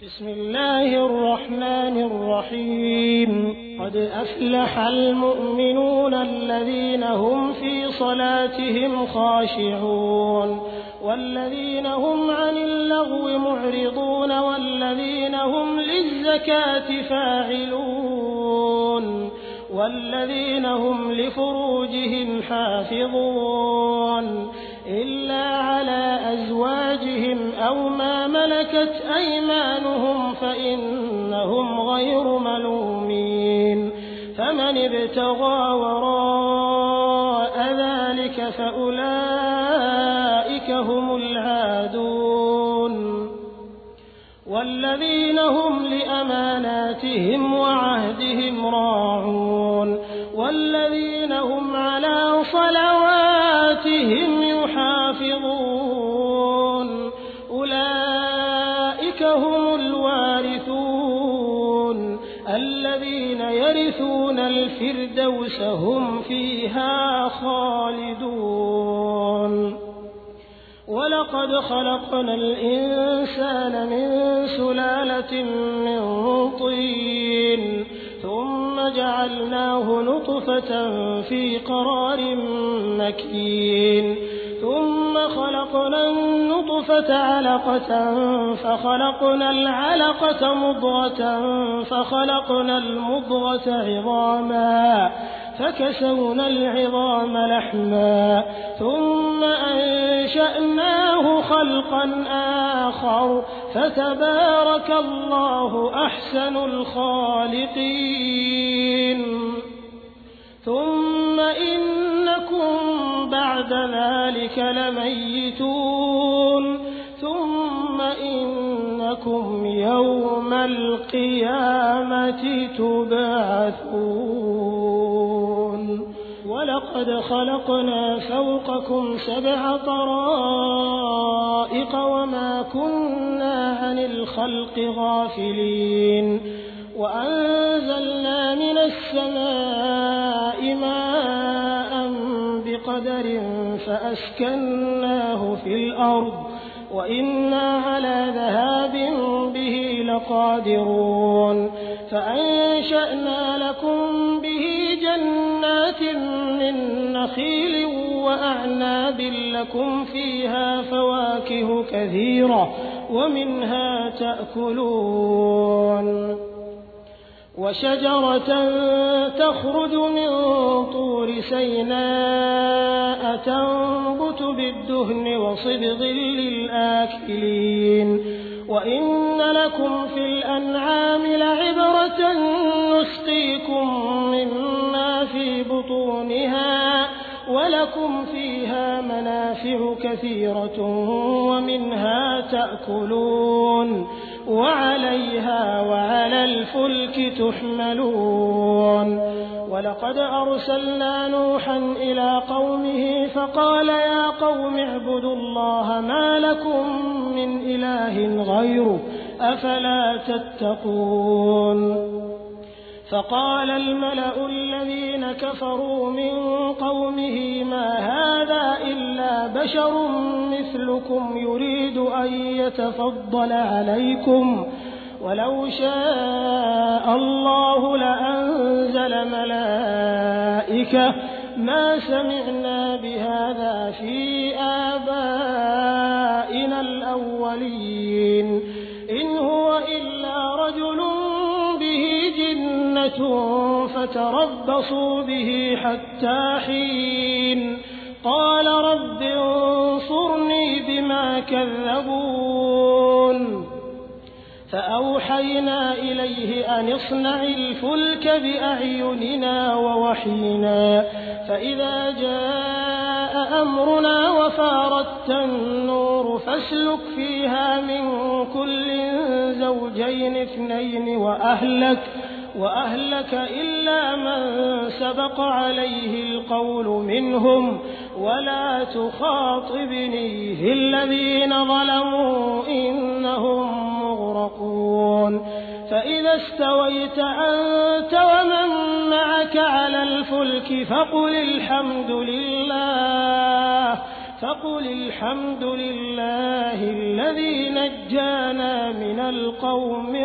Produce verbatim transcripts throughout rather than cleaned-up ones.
بسم الله الرحمن الرحيم قد أفلح المؤمنون الذين هم في صلاتهم خاشعون والذين هم عن اللغو معرضون والذين هم للزكاة فاعلون والذين هم لفروجهم حافظون إلا على أزواجهم أو ما ملكت أيمانهم فإنهم غير ملومين فمن ابتغى وراء ذلك فأولئك هم العادون والذين هم لأماناتهم وعهدهم راعون والذين هم على صلواتهم يحافظون أولئك هم الوارثون الذين يرثون الفردوس هم فيها خالدون ولقد خلقنا الإنسان من سلالة من طين ثم جعلناه نطفة في قرار مكين ثم خلقنا النطفة علقة فخلقنا العلقة مضغة فخلقنا المضغة عظاما فكسونا العظام لحما ثم أنشأناه خلقا آخر فتبارك الله أحسن الخالقين ثم إنكم بعد ذلك لميتون ثم إنكم يوم القيامة تبعثون ولقد خلقنا فوقكم سبع طرائق وما كنا عن الخلق غافلين وأنزلنا من السماء ماء بقدر فأسكناه في الأرض وإنا على ذهاب به لقادرون فأنشأنا لكم به جنات من نخيل وأعناب لكم فيها فواكه كثيرة ومنها تأكلون وشجرة تخرج من طور سيناء تنبت بالدهن وصبغ للآكلين وإن لكم في الأنعام لعبرة نسقيكم مما في بطونها ولكم فيها منافع كثيرة ومنها تأكلون وعليها وعلى الفلك تحملون ولقد أرسلنا نوحا إلى قومه فقال يا قوم اعبدوا الله ما لكم من إله غيره أفلا تتقون فقال الملأ الذين كفروا من قومه ما هذا إلا بشر مثلكم يريد أن يتفضل عليكم ولو شاء الله لأنزل ملائكة ما سمعنا بهذا في آبائنا الأولين إن هو إلا رجل به جنة فتربصوا به حتى حين قال رب انصرني بما كذبون فأوحينا إليه أن اصنع الفلك بأعيننا ووحينا فإذا جاء أمرنا وفارت النور فاسلك فيها من كل زوجين اثنين وأهلك وأهلك إلا من سبق عليه القول منهم ولا تخاطبني في الذين ظلموا إنهم مغرقون فإذا استويت أنت ومن معك على الفلك فقل الحمد لله فقل الحمد لله الذي نجانا من القوم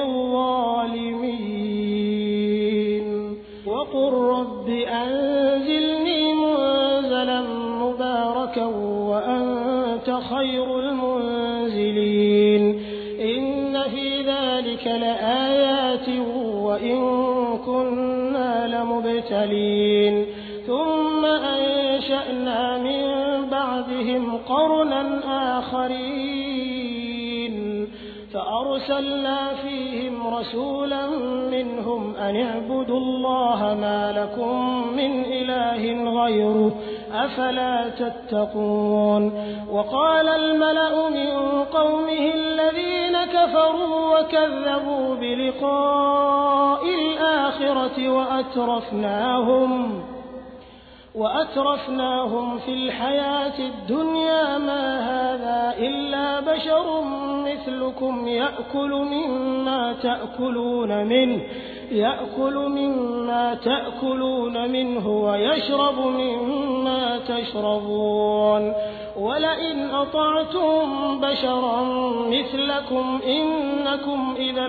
الظالمين وقل رب أنزلني منزلا مباركا وأنت خير المنزلين إن في ذلك لآيات وإن كنا لمبتلين ثم أنشأنا من بعدهم قرنا آخرين فأرسلنا فيهم رسولا منهم أن اعبدوا الله ما لكم من إله غيره أفلا تتقون وقال الملأ من قومه الذين كفروا وكذبوا بلقاء الآخرة وأترفناهم وأترفناهم في الحياة الدنيا ما هذا إلا بشر مثلكم يأكل مما تأكلون منه يأكل مما تأكلون منه ويشرب مما تشربون ولئن أطعتم بشرا مثلكم إنكم إذا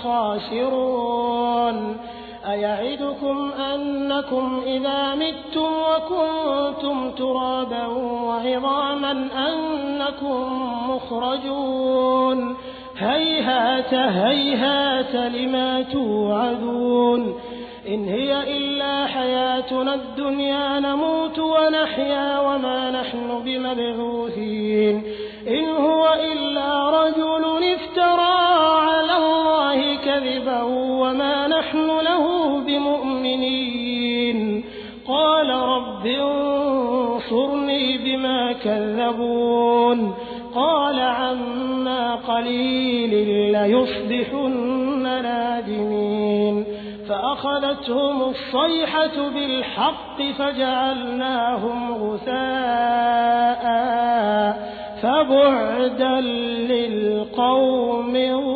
لخاسرون أيعدكم أنكم إذا متم وكنتم ترابا وعظاما أنكم مخرجون هيهات هيهات لما توعدون إن هي إلا حياتنا الدنيا نموت ونحيا وما نحن بمبعوثين إن هو إلا رجل افترى على الله كذبا وما نحن له بمؤمنين قال رب انصرني بما كذبون قال عما قليل ليصبحن نادمين فأخذتهم الصيحة بالحق فجعلناهم غثاء فبعدا للقوم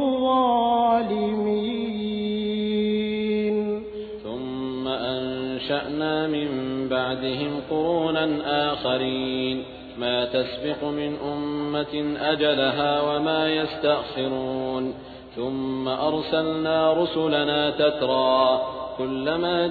الظالمين ثم أنشأنا من بعدهم قرونا آخرين ما تسبق من أمة أجلها وما يستأخرون ثم أرسلنا رسلنا تترى كلما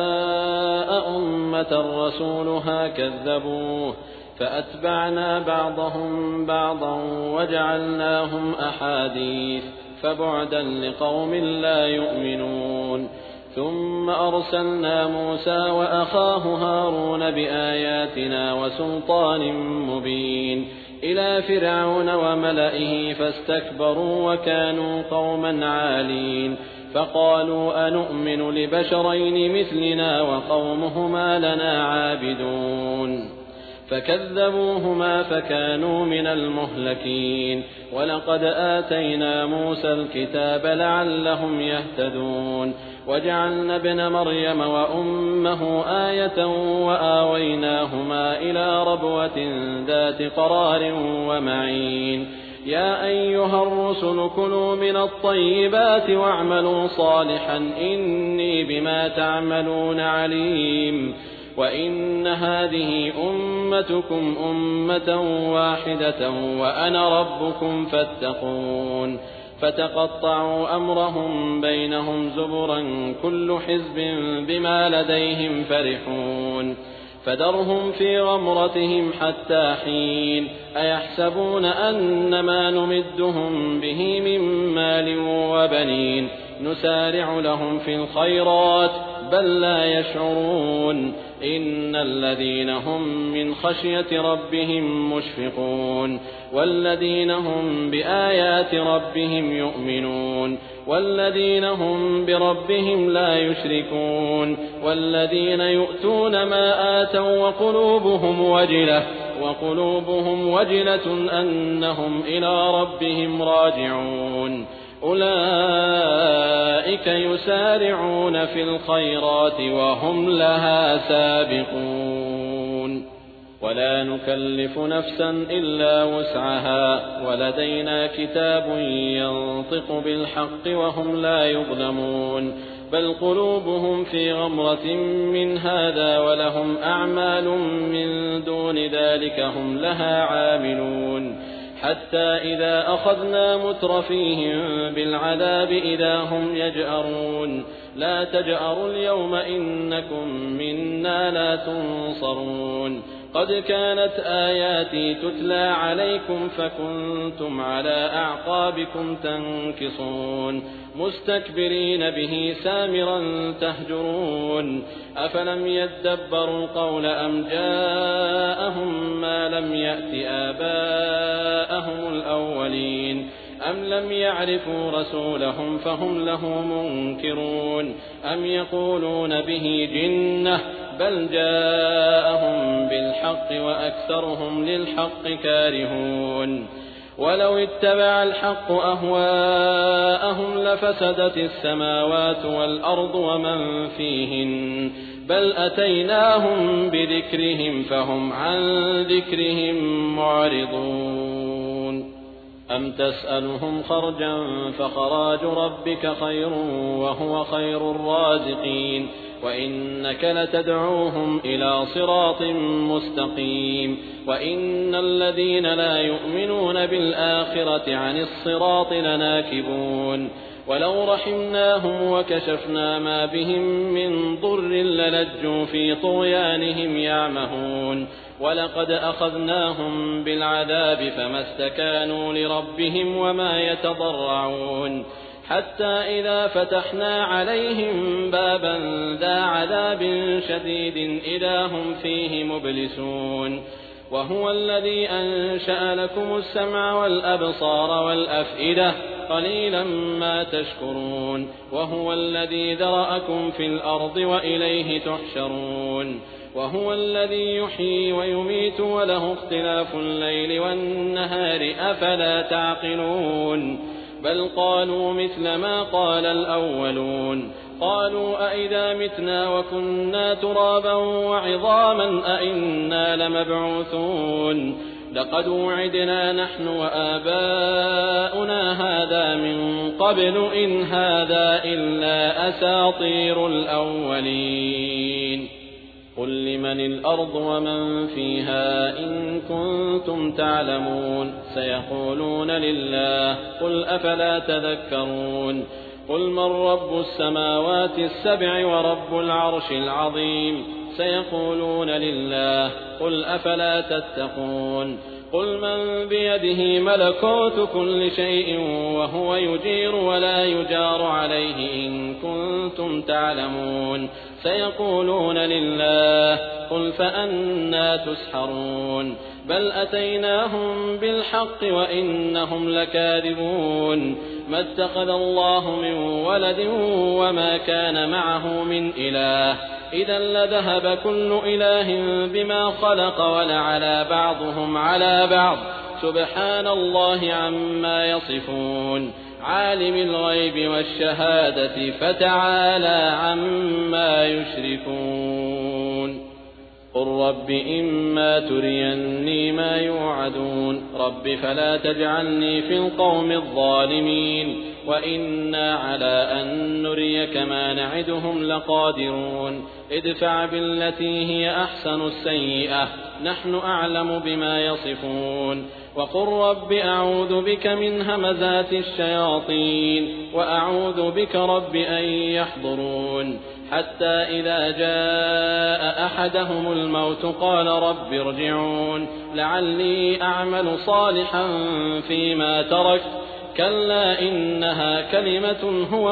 جاء أمة رسولها كذبوه فأتبعنا بعضهم بعضا وجعلناهم أحاديث فبعدا لقوم لا يؤمنون ثم أرسلنا موسى وأخاه هارون بآياتنا وسلطان مبين إلى فرعون وملئه فاستكبروا وكانوا قوما عالين فقالوا أنؤمن لبشرين مثلنا وقومهما لنا عابدون فكذبوهما فكانوا من المهلكين ولقد آتينا موسى الكتاب لعلهم يهتدون وجعلنا ابن مريم وأمه آية وآويناهما إلى ربوة ذات قرار ومعين يا أيها الرسل كلوا من الطيبات واعملوا صالحا إني بما تعملون عليم وإن هذه أمتكم أمة واحدة وأنا ربكم فاتقون فتقطعوا أمرهم بينهم زبرا كل حزب بما لديهم فرحون فذرهم في غمرتهم حتى حين أيحسبون أن ما نمدهم به من مال وبنين نسارع لهم في الخيرات بل لا يشعرون إن الذين هم من خشية ربهم مشفقون والذين هم بآيات ربهم يؤمنون والذين هم بربهم لا يشركون والذين يؤتون ما آتوا وقلوبهم وجلة وقلوبهم وجلة أنهم إلى ربهم راجعون أولئك يسارعون في الخيرات وهم لها سابقون ولا نكلف نفسا إلا وسعها ولدينا كتاب ينطق بالحق وهم لا يظلمون بل قلوبهم في غمرة من هذا ولهم أعمال من دون ذلك هم لها عاملون حتى إذا أخذنا مترفيهم بالعذاب إذا هم يجأرون لا تجأروا اليوم إنكم منا لا تنصرون قد كانت آياتي تتلى عليكم فكنتم على أعقابكم تنكصون مستكبرين به سامرا تهجرون أفلم يدبروا القول أم جاءهم ما لم يأت آباءهم الأولين أم لم يعرفوا رسولهم فهم له منكرون أم يقولون به جنة بل جاءهم بالحق وأكثرهم للحق كارهون ولو اتبع الحق أهواءهم لفسدت السماوات والأرض ومن فيهن بل أتيناهم بذكرهم فهم عن ذكرهم معرضون أم تسألهم خرجا فخراج ربك خير وهو خير الرازقين وإنك لتدعوهم إلى صراط مستقيم وإن الذين لا يؤمنون بالآخرة عن الصراط لناكبون ولو رحمناهم وكشفنا ما بهم من ضر للجوا في طغيانهم يعمهون ولقد أخذناهم بالعذاب فما استكانوا لربهم وما يتضرعون حتى إذا فتحنا عليهم بابا ذا عذاب شديد إذا هم فيه مبلسون وهو الذي أنشأ لكم السمع والأبصار والأفئدة قليلا ما تشكرون وهو الذي ذرأكم في الأرض وإليه تحشرون وهو الذي يحيي ويميت وله اختلاف الليل والنهار أفلا تعقلون بل قالوا مثل ما قال الأولون قالوا أئذا متنا وكنا ترابا وعظاما أئنا لمبعوثون لقد وعدنا نحن وآباؤنا هذا من قبل إن هذا إلا أساطير الأولين قل لمن الأرض ومن فيها إن كنتم تعلمون سيقولون لله قل أفلا تذكرون قل من رب السماوات السبع ورب العرش العظيم سيقولون لله قل أفلا تتقون قل من بيده ملكوت كل شيء وهو يجير ولا يجار عليه إن كنتم تعلمون سيقولون لله قل فأنى تسحرون بل أتيناهم بالحق وإنهم لكاذبون ما اتخذ الله من ولد وما كان معه من إله إذا لذهب كل إله بما خلق ولعلى بعضهم على بعض سبحان الله عما يصفون عالم الغيب والشهادة فتعالى عما يشركون قل رب إما تريني ما يوعدون رب فلا تجعلني في القوم الظالمين وإنا على أن نريك ما نعدهم لقادرون ادفع بالتي هي أحسن السيئة نحن أعلم بما يصفون وقل رب أعوذ بك من همزات الشياطين وأعوذ بك رب أن يحضرون حتى إذا جاء أحدهم الموت قال رب ارجعون لعلي أعمل صالحا فيما تركت كلا إنها كلمة هو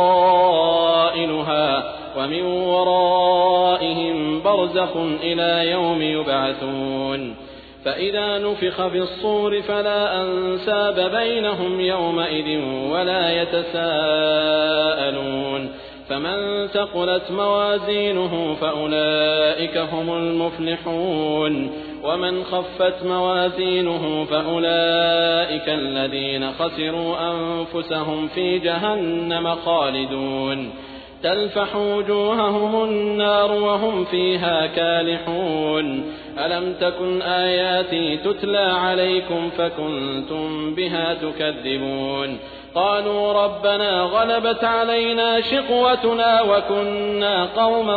قائلها ومن ورائهم برزخ إلى يوم يبعثون فإذا نفخ في الصور فلا أنساب بينهم يومئذ ولا يتساءلون فمن ثقلت موازينه فأولئك هم المفلحون ومن خفت موازينه فأولئك الذين خسروا أنفسهم في جهنم خالدون تلفح وجوههم النار وهم فيها كالحون ألم تكن آياتي تتلى عليكم فكنتم بها تكذبون قالوا ربنا غلبت علينا شقوتنا وكنا قوما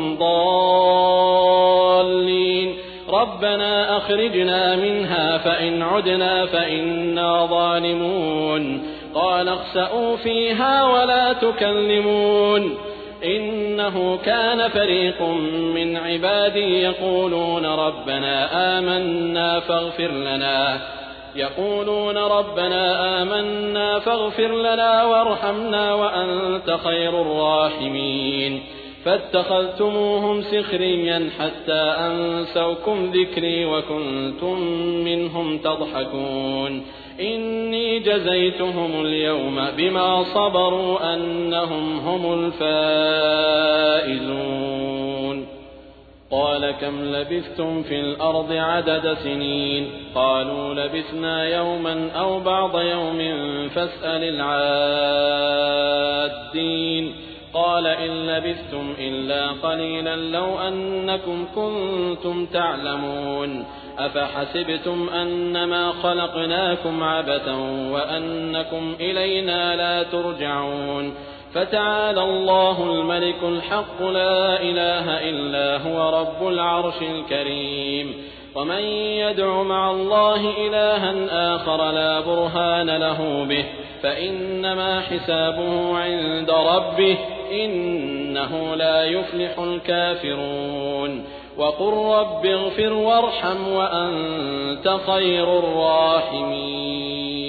ضالين ربنا أخرجنا منها فإن عدنا فإنا ظالمون قال اخسئوا فيها ولا تكلمون إنه كان فريق من عبادي يقولون ربنا آمنا فاغفر لنا يقولون ربنا آمنا فاغفر لنا وارحمنا وأنت خير الراحمين فاتخذتموهم سخريا حتى أنسوكم ذكري وكنتم منهم تضحكون إني جزيتهم اليوم بما صبروا أنهم هم الفائزون قال كم لبثتم في الأرض عدد سنين قالوا لبثنا يوما أو بعض يوم فاسأل العادين قال إن لبثتم إلا قليلا لو أنكم كنتم تعلمون أفحسبتم أنما خلقناكم عبثا وأنكم إلينا لا ترجعون فتعالى الله الملك الحق لا إله إلا هو رب العرش الكريم ومن يدع مع الله إلها آخر لا برهان له به فإنما حسابه عند ربه إنه لا يفلح الكافرون وقل رب اغفر وارحم وأنت خير الراحمين